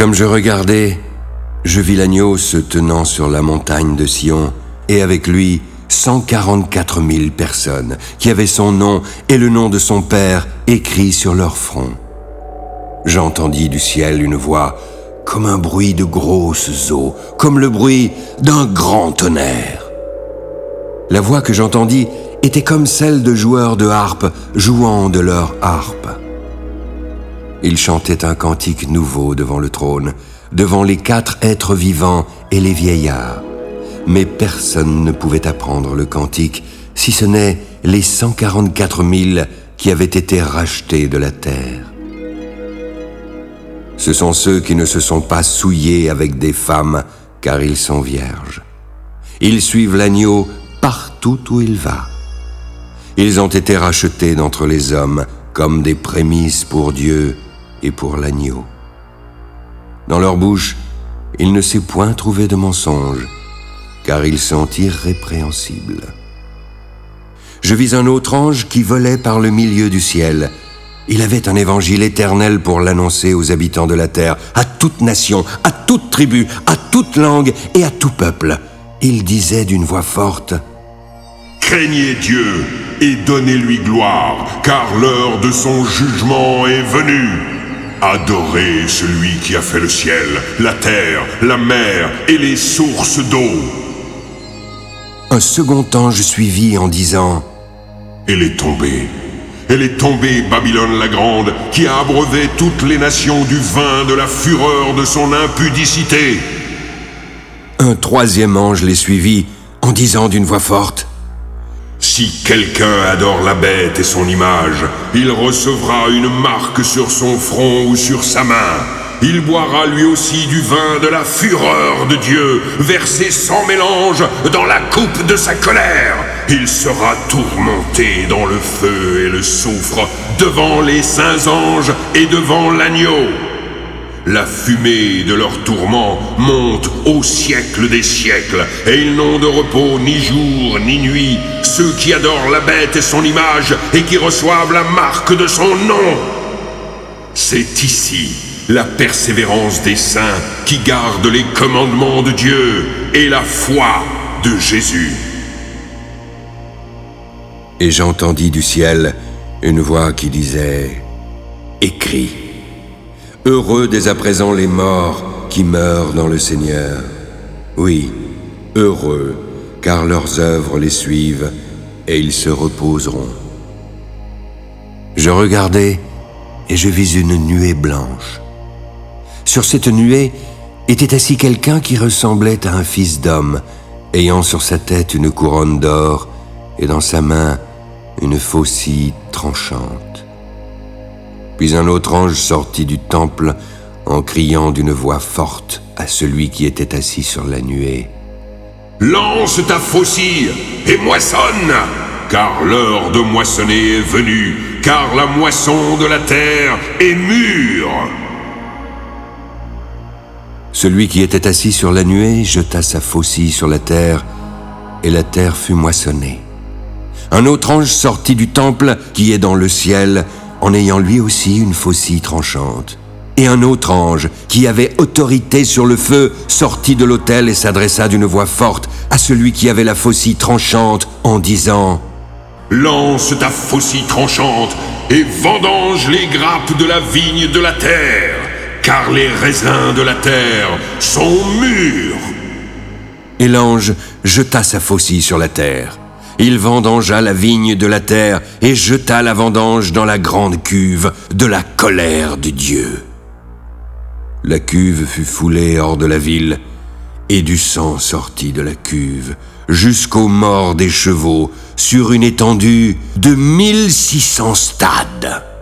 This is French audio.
Comme je regardais, je vis l'agneau se tenant sur la montagne de Sion, et avec lui 144 000 personnes qui avaient son nom et le nom de son Père écrits sur leur front. J'entendis du ciel une voix comme un bruit de grosses eaux, comme le bruit d'un grand tonnerre. La voix que j'entendis était comme celle de joueurs de harpe jouant de leur harpe. Ils chantaient un cantique nouveau devant le trône, devant les 4 êtres vivants et les vieillards. Mais personne ne pouvait apprendre le cantique, si ce n'est les 144 000 qui avaient été rachetés de la terre. Ce sont ceux qui ne se sont pas souillés avec des femmes, car ils sont vierges. Ils suivent l'agneau partout où il va. Ils ont été rachetés d'entre les hommes comme des prémices pour Dieu et pour l'agneau. Dans leur bouche, il ne s'est point trouvé de mensonge, car ils sont irrépréhensibles. Je vis un autre ange qui volait par le milieu du ciel. Il avait un évangile éternel pour l'annoncer aux habitants de la terre, à toute nation, à toute tribu, à toute langue et à tout peuple. Il disait d'une voix forte: « Craignez Dieu et donnez-lui gloire, car l'heure de son jugement est venue. Adorez celui qui a fait le ciel, la terre, la mer et les sources d'eau. » Un second ange suivit en disant: « Elle est tombée, Babylone la grande, qui a abreuvé toutes les nations du vin de la fureur de son impudicité. » Un troisième ange les suivit en disant d'une voix forte: « Si quelqu'un adore la bête et son image, il recevra une marque sur son front ou sur sa main. Il boira lui aussi du vin de la fureur de Dieu, versé sans mélange dans la coupe de sa colère. Il sera tourmenté dans le feu et le soufre, devant les saints anges et devant l'agneau. La fumée de leur tourment monte au siècle des siècles, et ils n'ont de repos ni jour ni nuit, ceux qui adorent la bête et son image, et qui reçoivent la marque de son nom. C'est ici la persévérance des saints qui gardent les commandements de Dieu et la foi de Jésus. » Et j'entendis du ciel une voix qui disait: « Écris, heureux dès à présent les morts qui meurent dans le Seigneur. Oui, heureux, car leurs œuvres les suivent et ils se reposeront. » Je regardai et je vis une nuée blanche. Sur cette nuée était assis quelqu'un qui ressemblait à un fils d'homme, ayant sur sa tête une couronne d'or et dans sa main une faucille tranchante. Puis un autre ange sortit du temple en criant d'une voix forte à celui qui était assis sur la nuée: « Lance ta faucille et moissonne, car l'heure de moissonner est venue, car la moisson de la terre est mûre. » Celui qui était assis sur la nuée jeta sa faucille sur la terre, et la terre fut moissonnée. Un autre ange sortit du temple qui est dans le ciel, en ayant lui aussi une faucille tranchante. Et un autre ange, qui avait autorité sur le feu, sortit de l'autel et s'adressa d'une voix forte à celui qui avait la faucille tranchante, en disant: « Lance ta faucille tranchante et vendange les grappes de la vigne de la terre, car les raisins de la terre sont mûrs. » Et l'ange jeta sa faucille sur la terre. Il vendangea la vigne de la terre et jeta la vendange dans la grande cuve de la colère de Dieu. La cuve fut foulée hors de la ville, et du sang sortit de la cuve jusqu'aux morts des chevaux sur une étendue de 1600 stades.